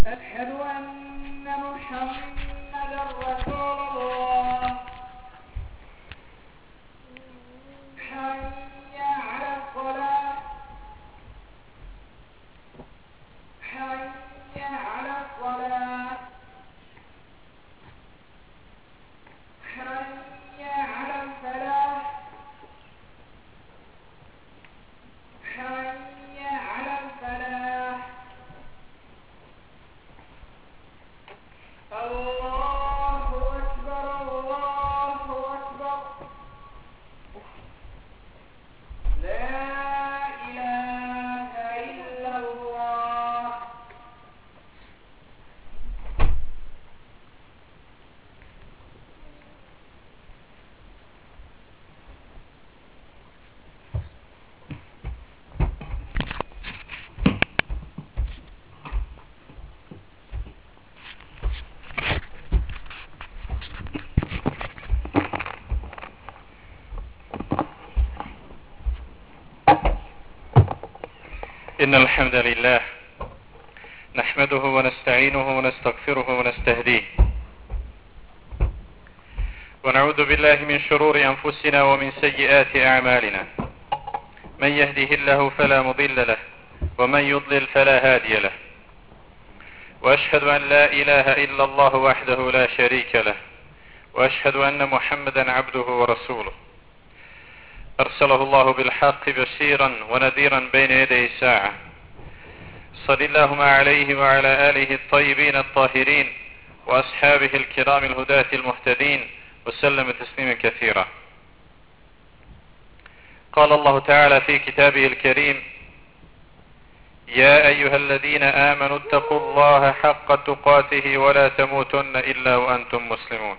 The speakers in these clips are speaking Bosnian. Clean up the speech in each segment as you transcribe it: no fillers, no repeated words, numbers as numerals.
أشهد أن محمدا رسول الله. حي على الصلاة. حي على الصلاة. حي على الفلاح. حي على الفلاح. الله أكبر الله أكبر. لا إله إلا الله. إن الحمد لله نحمده ونستعينه ونستغفره ونستهديه، ونعوذ بالله من شرور أنفسنا ومن سيئات أعمالنا. من يهده الله فلا مضل له، ومن يضلل فلا هادي له. وأشهد أن لا إله إلا الله وحده لا شريك له، وأشهد أن محمدا عبده ورسوله. أرسله الله بالحق بشيرا ونذيرا بين يدي الساعة. صل اللهم عليه وعلى آله الطيبين الطاهرين وأصحابه الكرام الهداة المهتدين، وسلم تسليما كثيرا. قال الله تعالى في كتابه الكريم: يا أيها الذين آمنوا اتقوا الله حق تقاته ولا تموتن إلا وأنتم مسلمون.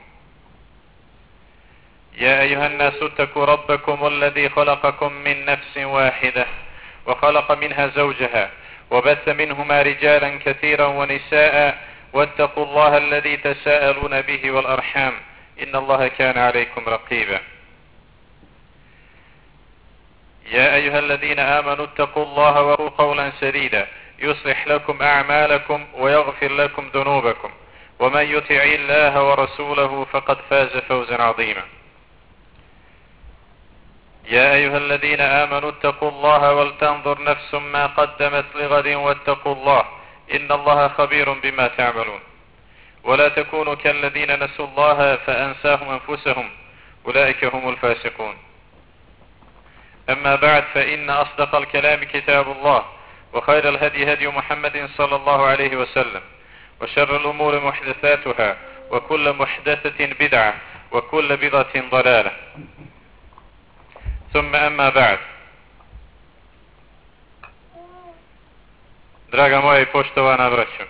يا أيها الناس اتقوا ربكم الذي خلقكم من نفس واحدة، وخلق منها زوجها، وبث منهما رجالا كثيرا ونساء، واتقوا الله الذي تساءلون به والأرحام، إن الله كان عليكم رقيبا. يا أيها الذين آمنوا اتقوا الله وقولوا قولا سديدا يصلح لكم أعمالكم ويغفر لكم ذنوبكم، ومن يطع الله ورسوله فقد فاز فوزا عظيما. يا أيها الذين آمنوا اتقوا الله ولتنظر نفس ما قدمت لغد واتقوا الله، إن الله خبير بما تعملون. ولا تكونوا كالذين نسوا الله فأنساهم أنفسهم، أولئك هم الفاسقون. أما بعد، فإن أصدق الكلام كتاب الله، وخير الهدي هدي محمد صلى الله عليه وسلم، وشر الأمور محدثاتها، وكل محدثة بدعة، وكل بدعة ضلالة. ثم أما بعد. Draga moja i poštovana braćo,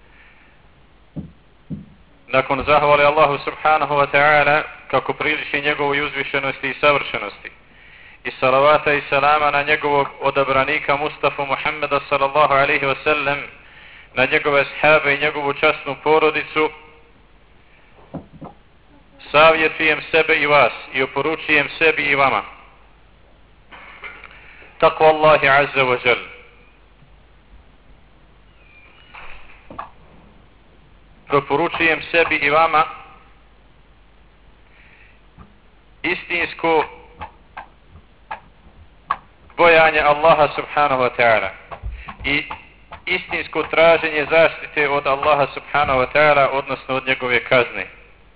nakon zahvale Allahu subhanahu wa ta'ala, kako priliči njegovoj uzvišenosti i savršenosti, i salavata i salama na njegovog odabranika Mustafa Muhammeda sallallahu alaihi wa sallam, na njegove ashabe i njegovu časnu porodicu, savjetujem sebe i vas i oporučujem sebi i vama takva Allahi azza wa jal. Proporučujem sebi i vama istinsko bojanje Allaha subhanahu wa ta'ala i istinsko traženje zaštite od Allaha subhanahu wa ta'ala, odnosno od njegove kazne.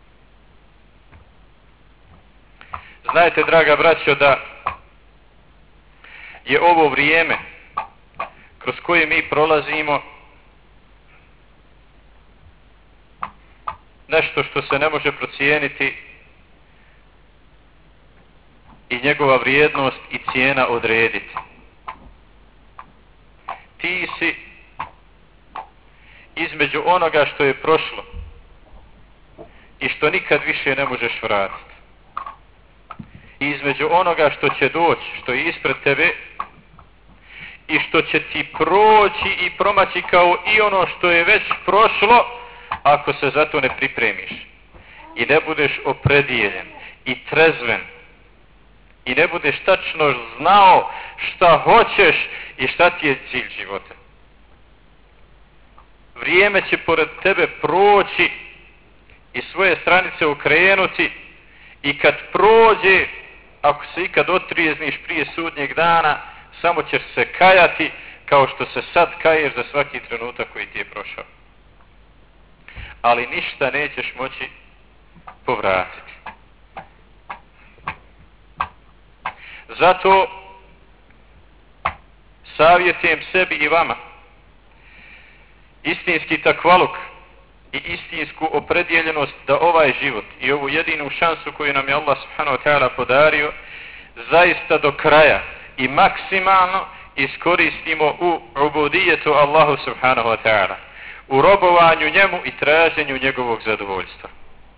Znajte, draga braćo, da je ovo vrijeme kroz koje mi prolazimo nešto što se ne može procijeniti i njegova vrijednost i cijena odrediti. Ti si između onoga što je prošlo i što nikad više ne možeš vratiti, i između onoga što će doći, što je ispred tebe i što će ti proći i promaći kao i ono što je već prošlo, ako se za to ne pripremiš i ne budeš opredijeljen i trezven i ne budeš tačno znao šta hoćeš i šta ti je cilj života. vrijeme će pored tebe proći i svoje stranice okrenuti i kad prođe, ako se ikad otrijezniš prije sudnjeg dana, samo ćeš se kajati kao što se sad kaješ za svaki trenutak koji ti je prošao. Ali ništa nećeš moći povratiti. Zato savjetujem sebi i vama istinski takvaluk i istinsku opredjeljenost da ovaj život i ovu jedinu šansu koju nam je Allah subhanahu wa ta'ala podario zaista do kraja i maksimalno iskoristimo u ubudijetu Allahu subhanahu wa ta'ala, u robovanju njemu i traženju njegovog zadovoljstva.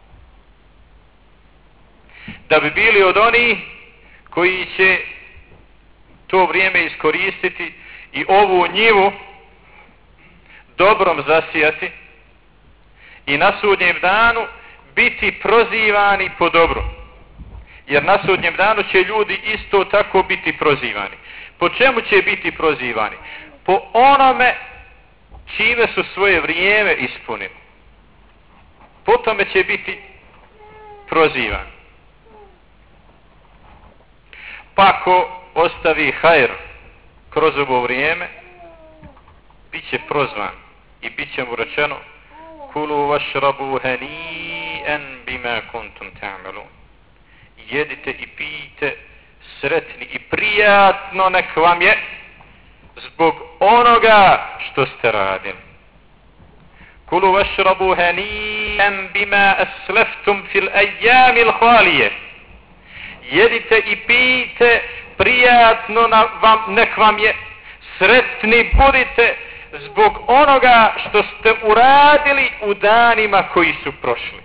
Da bi bili od onih koji će to vrijeme iskoristiti i ovu njivu dobrom zasijati i na sudnjem danu biti prozivani po dobru. Jer na sudnjem danu će ljudi isto tako biti prozivani. Po čemu će biti prozivani? Po onome čime su svoje vrijeme ispunili. Po tome će biti prozivani. Pa ako ostavi hajr kroz ovo vrijeme, bit će prozvan i bit će mu rečeno kulu vašrabu hani'an bima kuntum ta'malun. Jedite i pijte sretni i prijatno nek vam je zbog onoga što ste radili. Kulu vašrabu hani'an bima aslaftum fil ayyamil khalije. Jedite i pijte prijatno nek vam je, sretni budite zbog onoga što ste uradili u danima koji su prošli.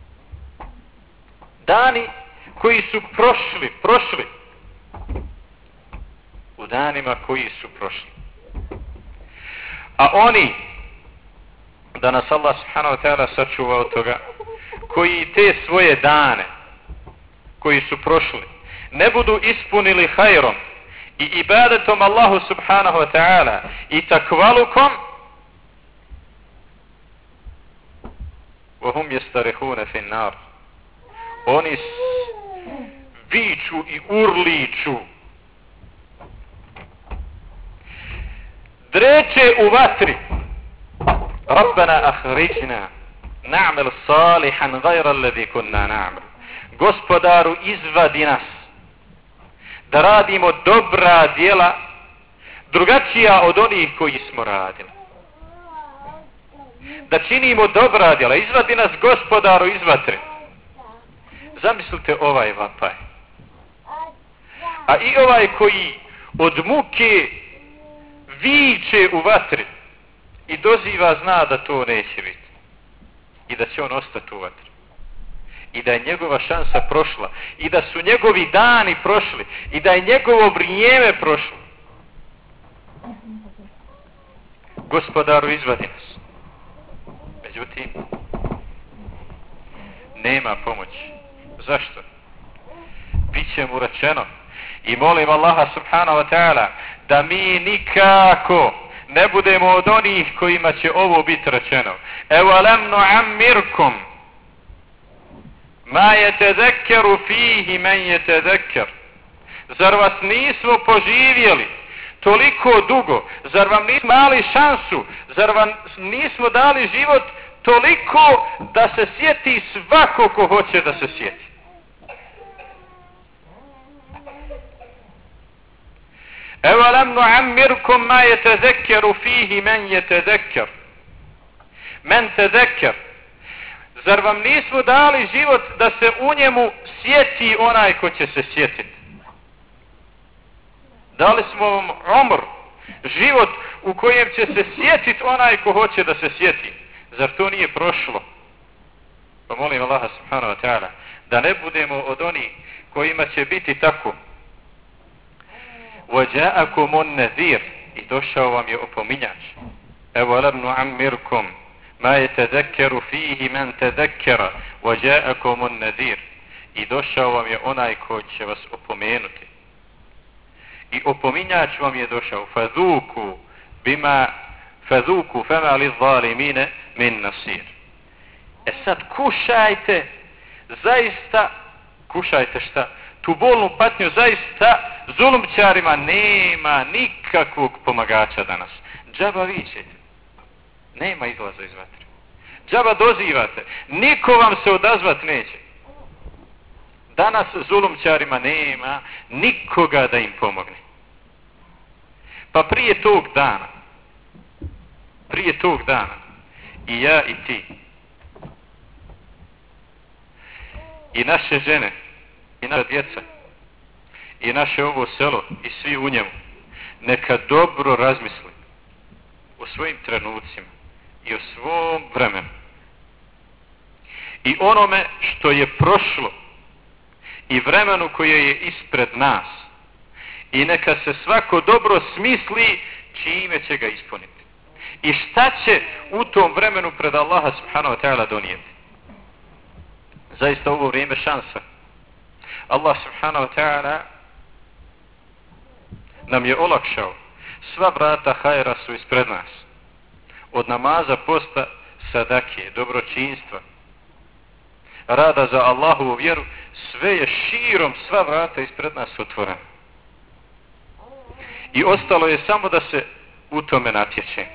Dani koji su prošli. U danima koji su prošli. A oni, da nas Allah subhanahu wa ta'ala sačuva od toga, koji te svoje dane koji su prošli ne budu ispunili hajrom i ibadetom Allahu subhanahu wa ta'ala i takvalukom, وَهُمْ يَسْتَرِحُونَ فِي النَّارِ, oni viču i urliču, dreče u vatri, رَبَّنَا أَخْرِجْنَا نَعْمَلْ صَالِحًا غَيْرَ الَّذِي كُنَّا نَعْمَلُ, Gospodaru izvadi nas da radimo dobra djela drugačija od onih koji smo radili. Da činimo dobra djela, izvadi nas Gospodaru iz vatre. Zamislite ovaj vapaj. A i ovaj koji od muke viče u vatri i doziva, zna da to neće biti i da će on ostati u vatri. I da je njegova šansa prošla. I da su njegovi dani prošli. I da je njegovo vrijeme prošlo. Gospodaru izvadi nas. Međutim, nema pomoći. Zašto? Biće mu rečeno. I molim Allaha subhanahu wa ta'ala da mi nikako ne budemo od onih kojima će ovo biti rečeno. Evo lem nu'ammirkum ma yetezekkeru fihi men yetezekker. Zar vas nismo poživjeli toliko dugo? Zar vam nismo dali šansu? Zar vam nismo dali život toliko da se sjeti svako ko hoće da se sjeti? Evo lam nu'ammirkum ma yetezekkeru fihi men yetezekker. Men tezekker. Zar vam nismo dali život da se u njemu sjeti onaj ko će se sjetiti? Dali smo vam umr, život u kojem će se sjetiti onaj ko hoće da se sjeti. Zar to nije prošlo? Pa molim Allaha subhanahu wa ta'ala da ne budemo od onih kojima će biti tako. وَجَاءَكُمُ النَّذِيرُ, i došao vam je opominjač. Evo lam nu'ammirkum ma yetezekkeru fihi men tezekkera وَجَاءَكُمُ النَّذِيرُ, i došao vam je onaj ko će vas opomenuti. I opominjač vam je došao. فَذُوكُوا بِمَا فَذُوكُ فَمَا لِلظَّالِمِينَ مِنْ نَصِيرٍ. Sad kušajte, zaista, kušajte šta? Tu bolnu patnju zaista zulumčarima nema nikakvog pomagača danas. Džaba vičete. Nema izlaza iz vatre. Džaba dozivate. Niko vam se odazvat neće. Danas zulumčarima nema nikoga da im pomogne. Pa prije tog dana, i ja i ti, i naše žene, i naša djeca, i naše ovo selo, i svi u njemu, neka dobro razmisli o svojim trenucima i o svom vremenu. I onome što je prošlo i vremenu koje je ispred nas. I neka se svako dobro smisli čime će ga ispuniti. I šta će u tom vremenu pred Allaha subhanahu wa ta'ala donijeti. Zaista ovo vrijeme šansa. Allah subhanahu wa ta'ala nam je olakšao. Sva vrata hajra su ispred nas. Od namaza, posta, sadake, dobročinstva, rada za Allahovu vjeru, sve je širom, sva vrata ispred nas otvorena. I ostalo je samo da se u tome natječe.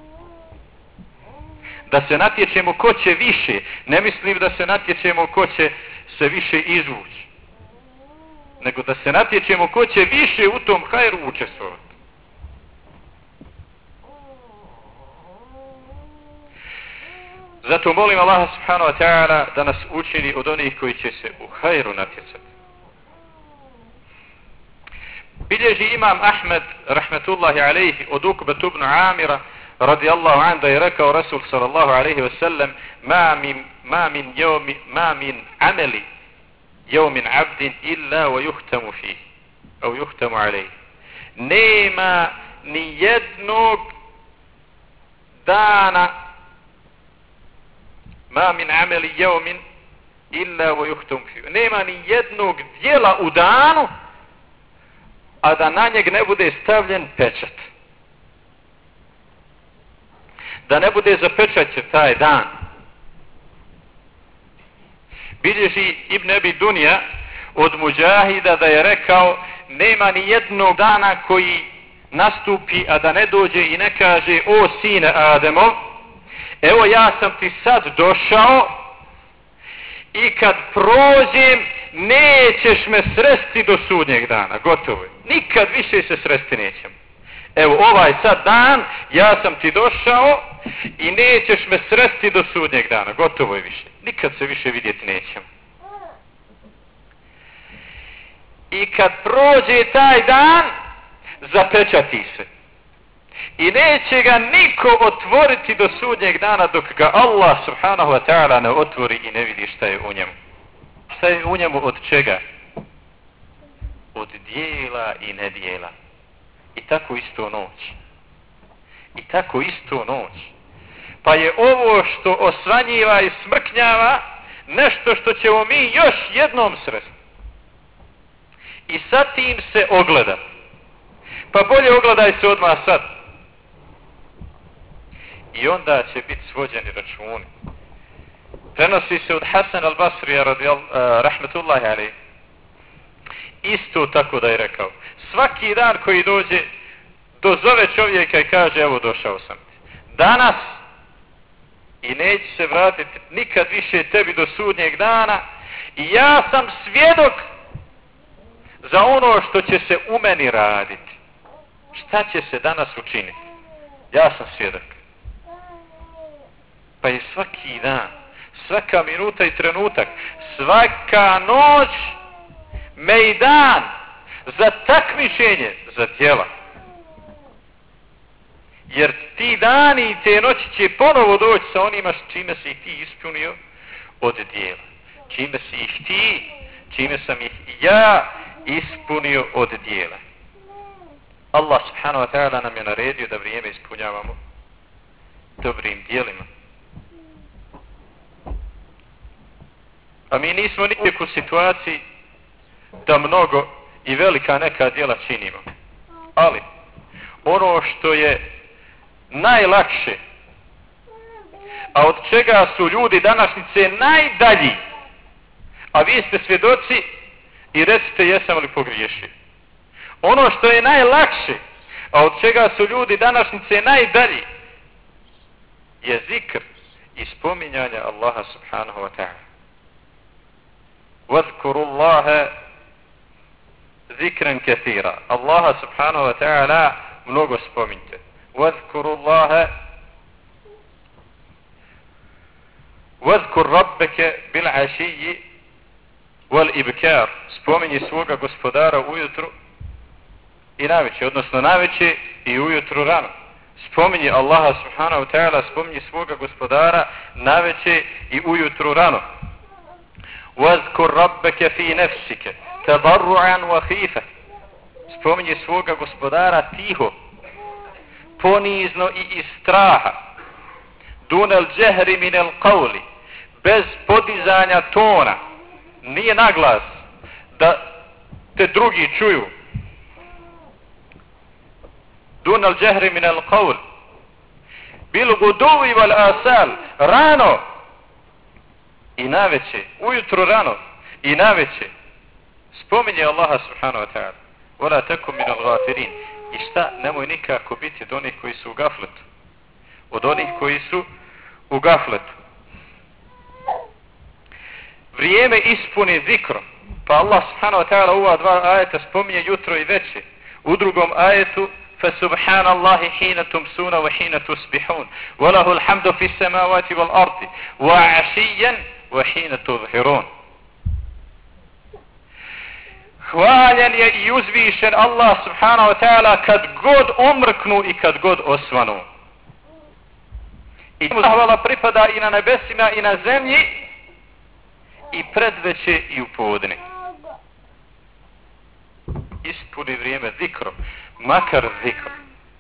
Da se natječemo ko će više. Ne mislim da se natječemo ko će se više izvući. Nego da se natječemo ko će više u tom hajru učestvovati. Zato molim Allaha subhanahu wa ta'ala da nas učini od onih koji će se u hajru natjecati. Bilježi imam Ahmed rahmetullahi alejhi od Ukbet ibn Amira radijallahu anhu da je rekao Rasul sallallahu alejhi ve sellem ma min ameli yawmin abdin illa wa yuhtamu fihi au yuhtamu alejhi. Nema ni jednog dana ma min ameli yawmin illa wa yuhtamu fihi. Nema ni jednog djela u danu a da na njeg ne bude stavljen pečat. Da ne bude zapečaćen taj dan. Bilježi Ibn Abi Dunja od Muđahida da je rekao nema ni jednog dana koji nastupi a da ne dođe i ne kaže o sine Ademov, evo ja sam ti sad došao i kad prođem nećeš me sresti do sudnjeg dana. Gotovo je. Nikad više se sresti nećemo. Evo ovaj sad dan ja sam ti došao i nećeš me sresti do sudnjeg dana. Gotovo je više. Nikad se više vidjeti nećemo. I kad prođe taj dan zapečati se. I neće ga niko otvoriti do sudnjeg dana dok ga Allah subhanahu wa ta'ala ne otvori i ne vidi šta je u njemu. Šta je u njemu od čega? Od dijela i nedjela. I tako isto noć. I tako isto noć. Pa je ovo što osvanjiva i smrknjava nešto što ćemo mi još jednom sresti. I sad tim se ogleda. Pa bolje ogledaj se odmah sad. I onda će biti svođeni računi. Prenosi se od Hasan al-Basrija rahmetullahi alejhi. Isto tako da je rekao. Svaki dan koji dođe, dozove čovjeka i kaže evo došao sam. Danas i neće se vratiti nikad više tebi do sudnjeg dana i ja sam svjedok za ono što će se u meni raditi. Šta će se danas učiniti? Ja sam svjedok. Pa je svaki dan, svaka minuta i trenutak, svaka noć mejdan za takmičenje za djela. Jer ti dani i te noći će ponovo doći sa onima čime si ih ti ispunio od djela. Čime si ih ti, čime sam ih ja ispunio od djela. Allah subhanahu wa ta'ala nam je naredio da vrijeme ispunjavamo dobrim djelima. A mi nismo nikak u situaciji da mnogo i velika neka djela činimo. Ali ono što je najlakše, a od čega su ljudi današnjice najdalji, a vi ste svjedoci i recite jesam li pogriješio. Ono što je najlakše, a od čega su ljudi današnjice najdalji, je zikr i spominjanje Allaha subhanahu wa ta'ala. Vazkuru Allaha zikran kathira. Allaha subhanahu wa ta'ala mnogo spominjte. Vazkuru Allaha vazkur rabbeke bil ašiji wal ibkar. Spominji svoga gospodara ujutru i navečer, odnosno navečer i ujutru rano. Spominji Allaha subhanahu wa ta'ala, spominji svoga gospodara navečer i ujutru rano. Vazkur rabbeke fi nefsike tadarru'an wa khifa. Spominji svoga gospodara tiho, ponizno i iz straha. Dunal džehri minel qavli, bez podizanja tona, nije naglas da te drugi čuju. Dunal džehri minel qavli bil guduvi wal asal, rano i naveče, ujutro rano i naveče spominje Allaha subhanahu wa ta'ala. Wala takum minal ghafirin. I šta? Nemoj nikako biti od onih koji su u gafletu. Od onih koji su u gafletu. Vrijeme ispuni zikrom. Pa Allah subhanahu wa ta'ala u ova dva ajeta spominje jutro i veče. U drugom ajetu فسبحان الله حين تمسون وحين تصبحون وله الحمد في السماوات والأرض وعشيا وحين تظهرون. Hvaljen je i uzvišen Allah subhanahu wa ta'ala kad god omrknu i kad god osvanu. I zahvala pripada i na nebesima i na zemlji i predveče i u podne. Ispuni vrijeme zikrom, makar zikrom.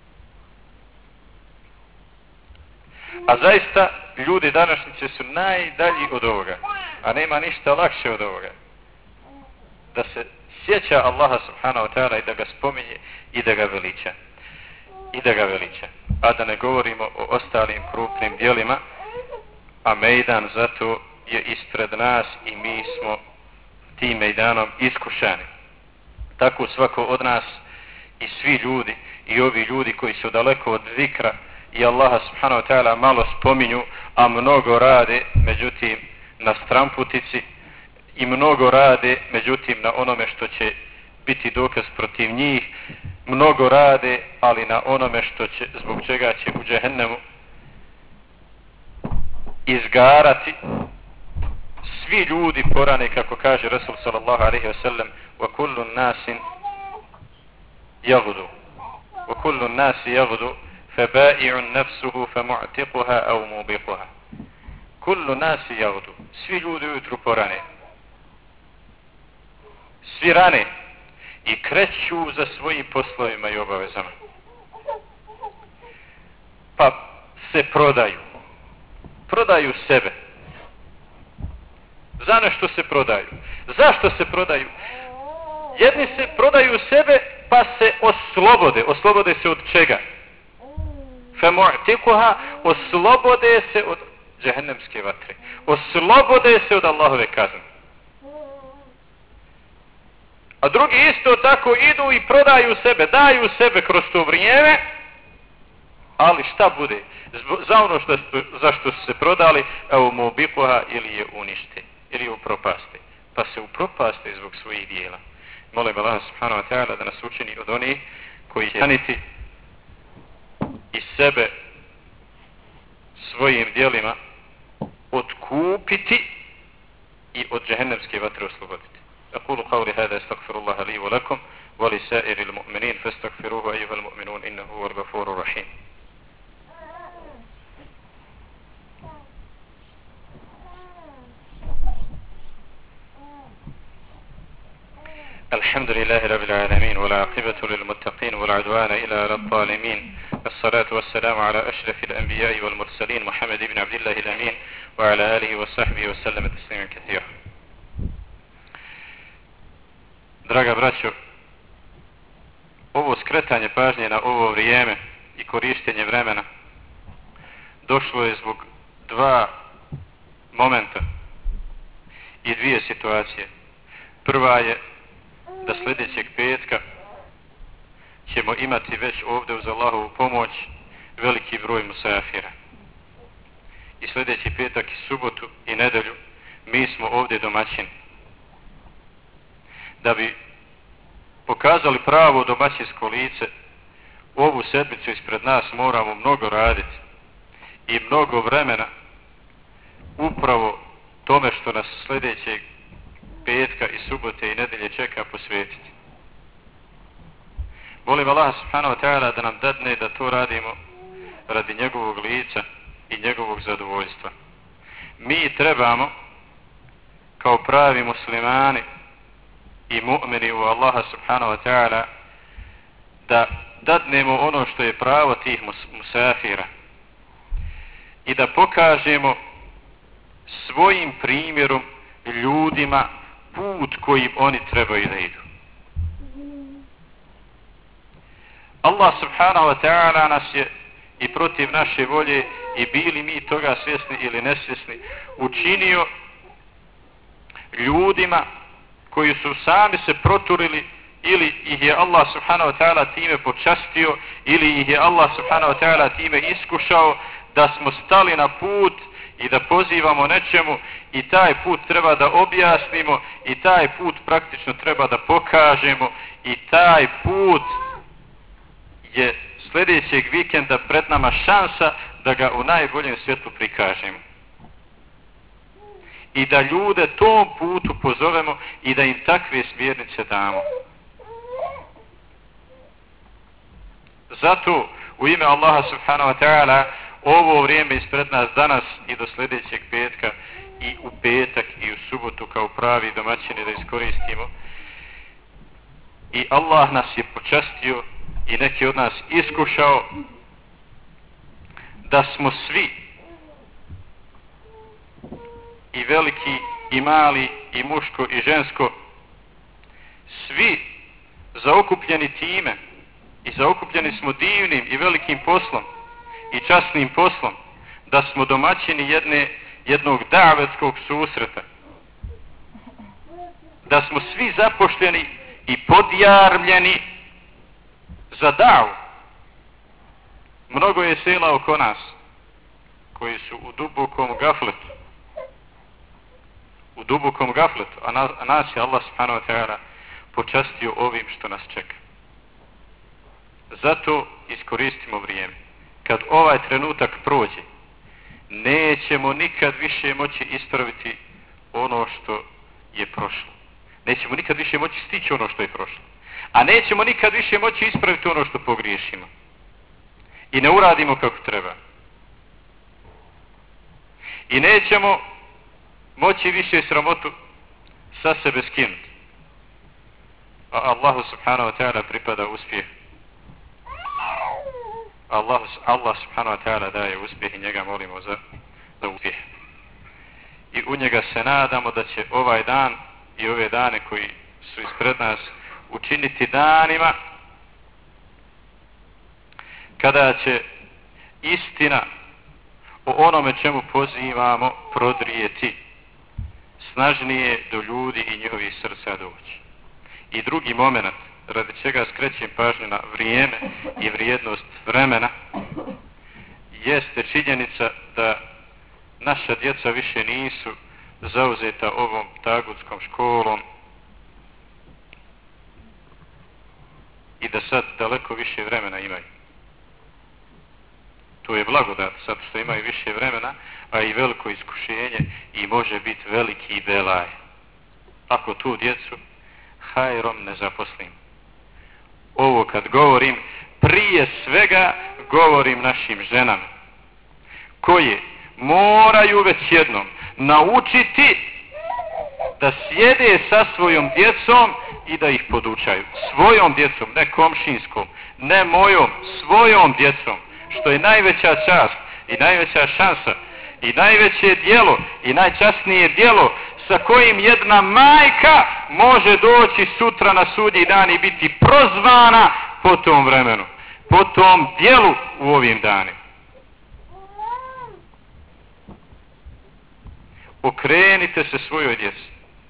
A zaista ljudi današnjice su najdalji od ovoga, a nema ništa lakše od ovoga. Da se sjeća Allaha subhanahu wa ta'ala i da ga spominje i da ga veliča. I da ga veliča. A da ne govorimo o ostalim krupnim djelima, a mejdan zato je ispred nas i mi smo tim mejdanom iskušani. Tako svako od nas i svi ljudi i ovi ljudi koji su daleko od zikra i Allaha subhanahu wa ta'ala malo spominju, a mnogo rade, međutim na stramputici, i mnogo rade, međutim na onome što će biti dokaz protiv njih, mnogo rade, ali na onome što će, zbog čega će u džehennemu izgarati. Svi ljudi porane, kako kaže Rasul sallallahu alaihi wa sallam, wa kullu nasin yaghdu wa kullu nasi yaghdu faba'i'un nafsuhu famu'tiquha aw mubiquha. Kullu nasi yaghdu. Svi ljudi ujutru porane. Svi rane i kreću za svojim poslovima i obavezama. Pa se prodaju. Prodaju sebe. Za nešto se prodaju. Zašto se prodaju? Jedni se prodaju sebe pa se oslobode. Oslobode se od čega? Famu'tiquha, oslobode se od džehennemske vatre. Oslobode se od Allahove kazne. A drugi isto tako idu i prodaju sebe, daju sebe kroz to vrijeme, ali šta bude? Za ono zašto su se prodali, evo mu bipoha ili je unište, ili je upropaste. Pa se upropaste zbog svojih dijela. Molim Allah subhanahu wa ta'ala da nas učini od onih koji će zaniti i sebe svojim dijelima otkupiti i od džehennemske vatre osloboditi. أقول قولي هذا استغفر الله لي ولكم ولسائر المؤمنين فاستغفروه أيها المؤمنون إنه هو الغفور الرحيم. الحمد لله رب العالمين والعاقبة للمتقين والعدوان إلى على الظالمين. الصلاة والسلام على أشرف الأنبياء والمرسلين محمد بن عبد الله الأمين وعلى آله وصحبه وسلم تسليما كثيرا. Draga braćo, ovo skretanje pažnje na ovo vrijeme i korištenje vremena došlo je zbog dva momenta i dvije situacije. Prva je da sljedećeg petka ćemo imati već ovdje uz Allahovu pomoć veliki broj musafira. I sljedeći petak i subotu i nedelju mi smo ovdje domaćini. Da bi pokazali pravo domaćinsko lice, ovu sedmicu ispred nas moramo mnogo raditi i mnogo vremena upravo tome što nas sljedećeg petka i subote i nedelje čeka posvetiti. Molim Allah subhanahu wa ta'ala da nam dadne da to radimo radi njegovog lica i njegovog zadovoljstva. Mi trebamo kao pravi muslimani i mu'mini u Allaha subhanahu wa ta'ala da dadnemo ono što je pravo tih musafira i da pokažemo svojim primjerom ljudima put kojim oni trebaju da idu. Allah subhanahu wa ta'ala nas je i protiv naše volje i bili mi toga svjesni ili nesvjesni učinio ljudima koji su sami se proturili ili ih je Allah subhanahu wa ta'ala time počastio ili ih je Allah subhanahu wa ta'ala time iskušao da smo stali na put i da pozivamo nečemu i taj put treba da objasnimo i taj put praktično treba da pokažemo i taj put je sljedećeg vikenda pred nama šansa da ga u najboljem svjetlu prikažemo. I da ljude tom putu pozovemo i da im takve smjernice damo. Zato u ime Allaha subhanahu wa ta'ala ovo vrijeme ispred nas danas i do sljedećeg petka i u petak i u subotu kao pravi domaćini da iskoristimo. I Allah nas je počastio i neki od nas iskušao da smo svi i veliki i mali i muško i žensko svi zaokupljeni time i zaokupljeni smo divnim i velikim poslom i časnim poslom da smo domaćini jednog davetskog susreta, da smo svi zapošljeni i podjarmljeni za davu. Mnogo je sela oko nas koji su u dubokom gafletu, a nas je Allah subhanahu wa ta'ala počastio ovim što nas čeka. Zato iskoristimo vrijeme. Kad ovaj trenutak prođe, nećemo nikad više moći ispraviti ono što je prošlo. Nećemo nikad više moći stići ono što je prošlo. A nećemo nikad više moći ispraviti ono što pogriješimo. I ne uradimo kako treba. I nećemo moći više sramotu sa sebe skinuti. A Allahu subhanahu wa ta'ala pripada uspjeh. Allah subhanahu wa ta'ala daje uspjeh i njega molimo za uspjeh. I u njega se nadamo da će ovaj dan i ove dane koji su ispred nas učiniti danima kada će istina o onome čemu pozivamo prodrijeti snažnije do ljudi i njihovih srca doći. I drugi moment radi čega skrećem pažnju na vrijeme i vrijednost vremena jeste činjenica da naša djeca više nisu zauzeta ovom tagutskom školom i da sad daleko više vremena imaju. To je blagodat sad što imaju više vremena, a i veliko iskušenje i može biti veliki belaj. Ako tu djecu hajrom ne zaposlim. Ovo kad govorim, prije svega govorim našim ženama koje moraju već jednom naučiti da sjede sa svojom djecom i da ih podučaju. Svojom djecom, ne komšinskom, ne mojom, svojom djecom, što je najveća čast i najveća šansa i najveće djelo i najčasnije djelo sa kojim jedna majka može doći sutra na sudnji dan i biti prozvana po tom vremenu, po tom djelu u ovim danima. okrenite se svojoj djeci.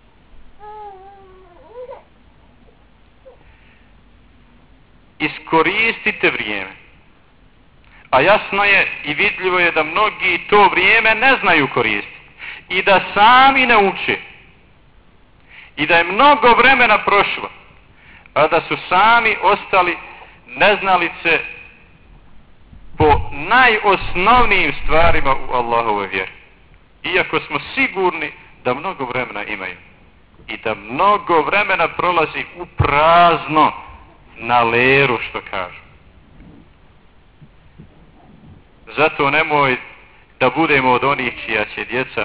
Iskoristite vrijeme. A jasno je i vidljivo je da mnogi to vrijeme ne znaju koristiti. I da sami ne uče. I da je mnogo vremena prošlo. A da su sami ostali neznalice po najosnovnijim stvarima u Allahove vjeri. Iako smo sigurni da mnogo vremena imaju. I da mnogo vremena prolazi u prazno, na leru, što kažu. Zato nemoj da budemo od onih čija će djeca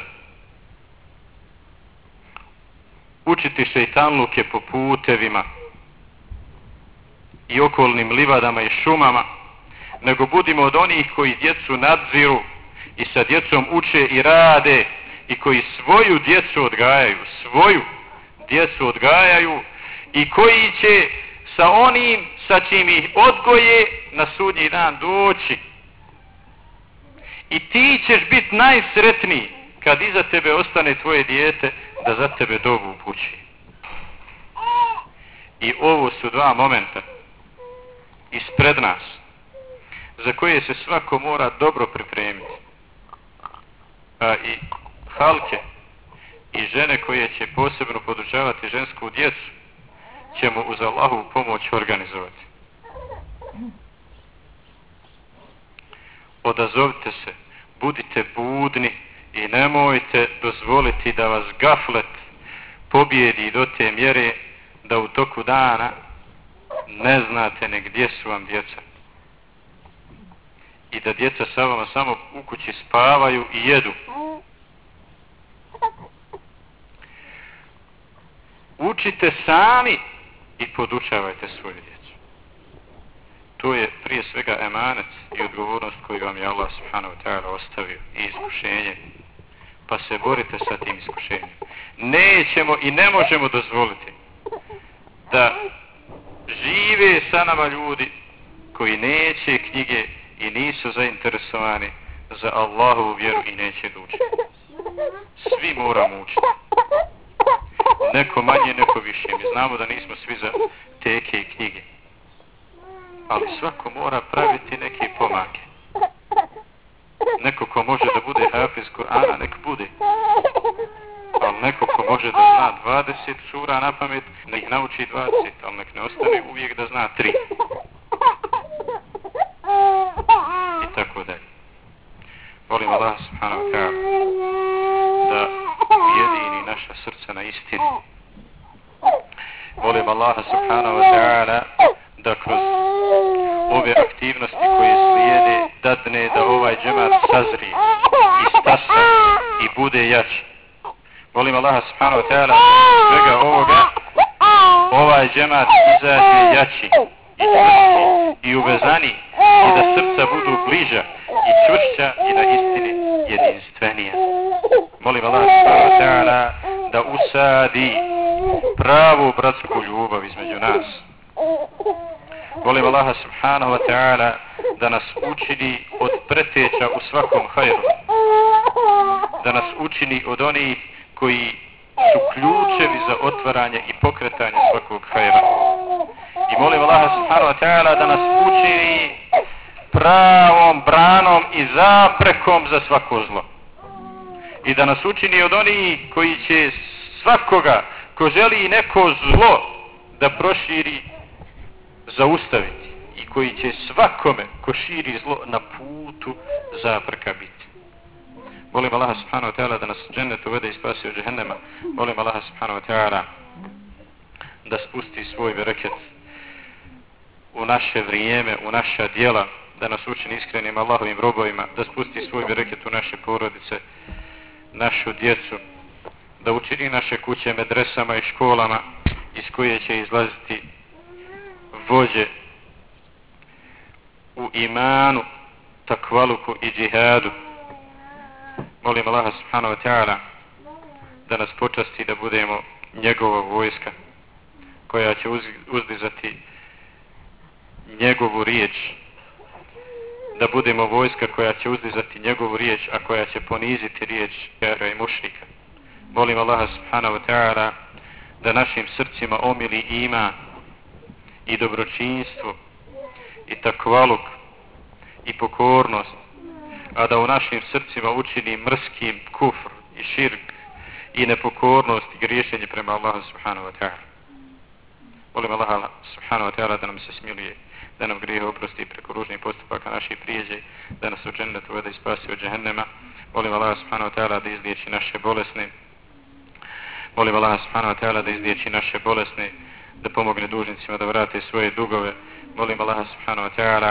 učiti šejtanluke po putevima i okolnim livadama i šumama, nego budimo od onih koji djecu nadziru i sa djecom uče i rade i koji svoju djecu odgajaju i koji će sa onim sa čim ih odgoje na sudnji dan doći. I ti ćeš biti najsretniji kad iza tebe ostane tvoje dijete da za tebe dovu upući. I ovo su dva momenta ispred nas za koje se svako mora dobro pripremiti. A i halke i žene koje će posebno podučavati žensku djecu ćemo uz Allahovu pomoć organizovati. Odazovite se, budite budni i nemojte dozvoliti da vas gaflet pobjedi do te mjere da u toku dana ne znate ne gdje su vam djeca. I da djeca sa vama samo u kući spavaju i jedu. Učite sami i podučavajte svoju djecu. To je prije svega emanet i odgovornost koju vam je Allah subhanahu wa ta'ala ostavio i iskušenje. Pa se borite sa tim iskušenjem. Nećemo i ne možemo dozvoliti da žive sa nama ljudi koji neće knjige i nisu zainteresovani za Allahovu vjeru i neće da uče. Svi moramo učiti. Neko manje, neko više. Mi znamo da nismo svi za teke i knjige. Ali svako mora praviti neke pomake. Neko ko može da bude hafiz Kur'ana, nek bude. Ali neko ko može da zna 20 sura na pamet, nek nauči 20, ali nek ne ostane uvijek da zna 3. I tako dalje. Volim Allah subhanahu wa ta'ala da ujedini naša srca na istini. Volim Allah subhanahu wa ta'ala da kroz ove aktivnosti koje slijede dadne da ovaj džemat sazri i stasa i bude jači. Volim Allah subhanahu wa ta'ala svega ovoga ovaj džemat izađe jači i čvršći i uvezani i da srca budu bliža i čvršća i na istini jedinstvenija. Molim Allah subhanahu wa ta'ala da usadi pravu bratsku ljubav između nas. Molim Allaha subhanahu wa ta'ala da nas učini od preteča u svakom hajru. Da nas učini od onih koji su ključevi za otvaranje i pokretanje svakog hajra. I molim Allaha subhanahu wa ta'ala da nas učini pravom branom i zaprekom za svako zlo. I da nas učini od onih koji će svakoga ko želi neko zlo da proširi zaustaviti i koji će svakome ko širi zlo na putu zapreka biti. Molim Allaha subhanahu wa ta'ala da nas džennet uvede i spasi od džehennema. Molim Allaha subhanahu wa ta'ala da spusti svoj bereket u naše vrijeme, u naša djela, da nas učini iskrenim Allahovim robovima, da spusti svoj bereket u naše porodice, našu djecu, da učini naše kuće medresama i školama iz koje će izlaziti vođe u imanu, takvaluku i džihadu. Molim Allaha subhanahu wa ta'ala da nas počasti da budemo njegova vojska koja će uzdizati njegovu riječ, da budemo vojska koja će uzdizati njegovu riječ, a koja će poniziti riječ vjera i mušrika. Molim Allaha subhanahu wa ta'ala da našim srcima omili iman i dobročinstvo i takvaluk i pokornost, a da u našim srcima učini mrskim kufr i širk i nepokornost i griješenje prema Allahu subhanahu wa ta'ala. Molim Allaha subhanahu wa ta'ala da nam se smiluje, da nam grijehe oprosti preko ružnih postupaka naših prijeđe, da nas u džennetu uvede i spasi od džehennema. Molim Allaha subhanahu wa ta'ala da izliječi naše bolesne. Molim Allaha subhanahu wa ta'ala da izliječi naše bolesne, da pomogne dužnicima da vrate svoje dugove. Molim Allaha subhanahu wa ta'ala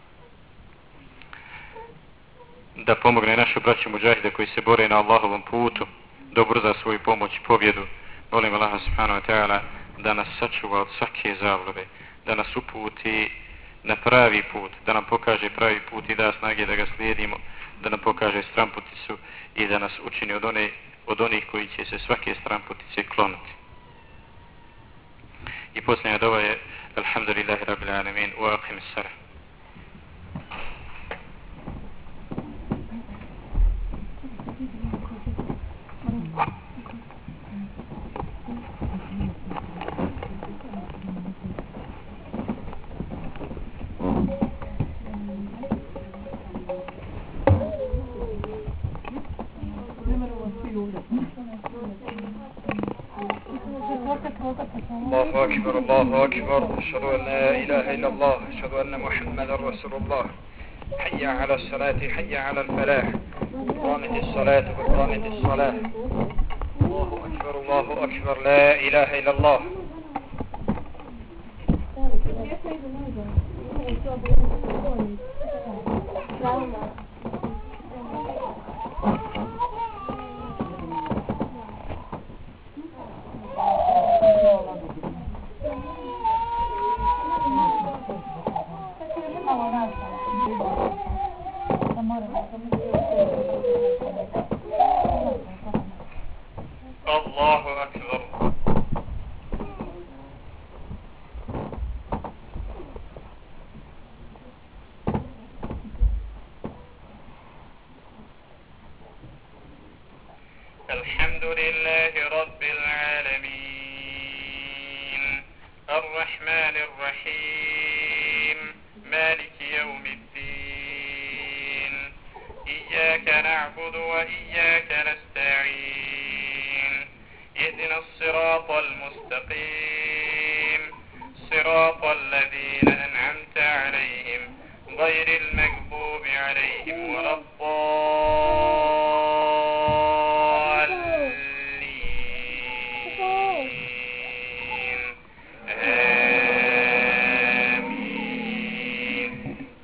da pomogne našu braću muđahide koji se bore na Allahovom putu, da ubrza svoju pomoć i pobjedu. Molim Allaha subhanahu wa ta'ala da nas sačuva od svake zablude, da nas uputi na pravi put, da nam pokaže pravi put i da snage da ga slijedimo, da nam pokaže stramputicu i da nas učini od onih koji će se svake stramputice klonuti. I posljednja dova je Alhamdulillahi Rabbil Alamin wa aqimis salah. الله أكبر الله أكبر أشهد أن لا إله إلا الله أشهد أن محمدا رسول الله حي على الصلاة حي على الفلاح قامت الصلاة وقامت الصلاة الله أكبر لا إله إلا الله الله أكبر الحمد لله رب العالمين الرحمن الرحيم مالك يوم الدين إياك نعبد وإياك نستعين اهدنا الصراط المستقيم صراط الذين أنعمت عليهم غير المغضوب عليهم ولا الضالين آمين.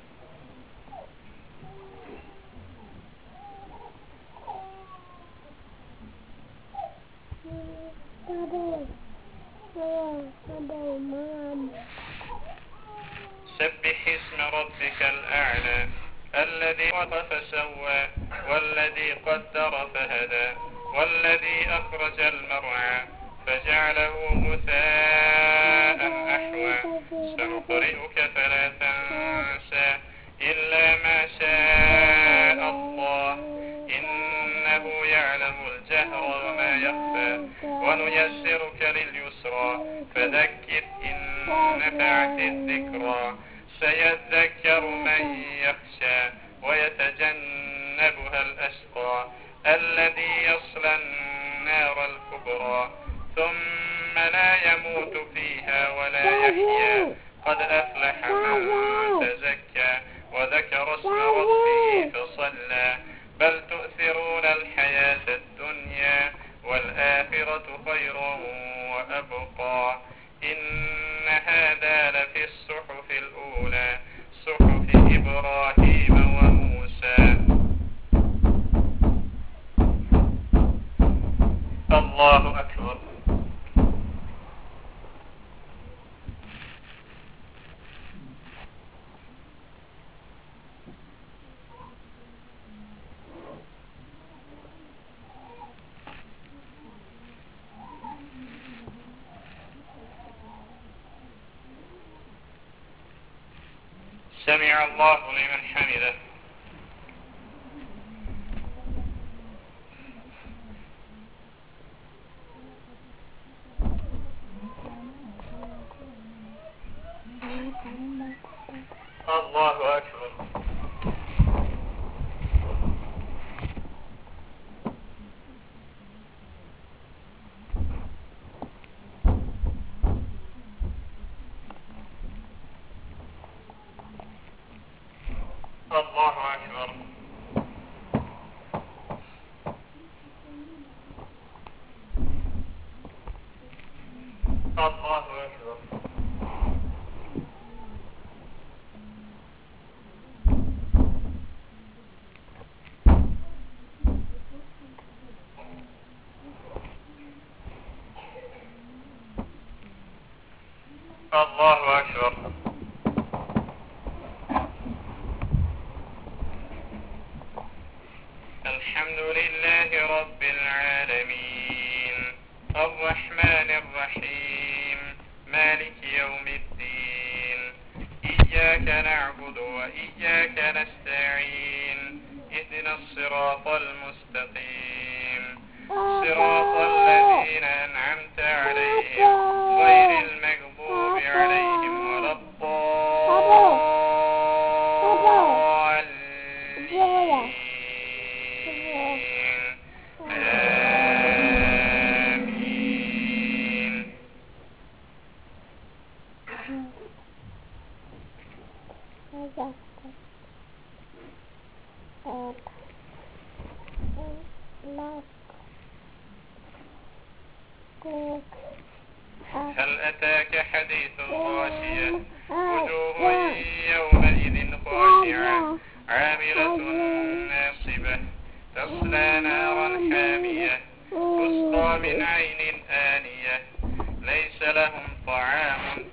سبح اسم ربك الأعلى الذي خلق فسوى والذي قدر فهدى والذي أخرج المرعى فجعله غثاء أحوى سنقرئك فلا تنسى إلا ما شاء الله إنه يعلم الجهر وما يخفى ونيسرك لليسرى فذكر إن نفعت الذكرى سيذكر من يخشى ويتجنبها الأشقى الذي يصلى النار الكبرى ثم لا يموت فيها ولا يحيا قد أفلح من تزكى وذكر اسم ربه فصلى بل تؤثرون الحياة الدنيا والآخرة خير وأبقى إن هذا لفي الصحف الأولى صحف إبراهيم وموسى. الله أكبر. سمع الله لمن حمده. الله أكبر. الله أكبر. الله أكبر. الله أكبر. الحمد لله رب العالمين الرحمن الرحيم مالك يوم الدين إياك نعبد وإياك نستعين اهدنا الصراط المستقيم صراط الذين أنعمت عليهم غير المغضوب عليهم ولا الضالين. هل أتاك حديث الغاشية وجوه يومئذ خاشعة عاملة ناصبة تصلى نارا حامية تسقى من عين آنية ليس لهم طعام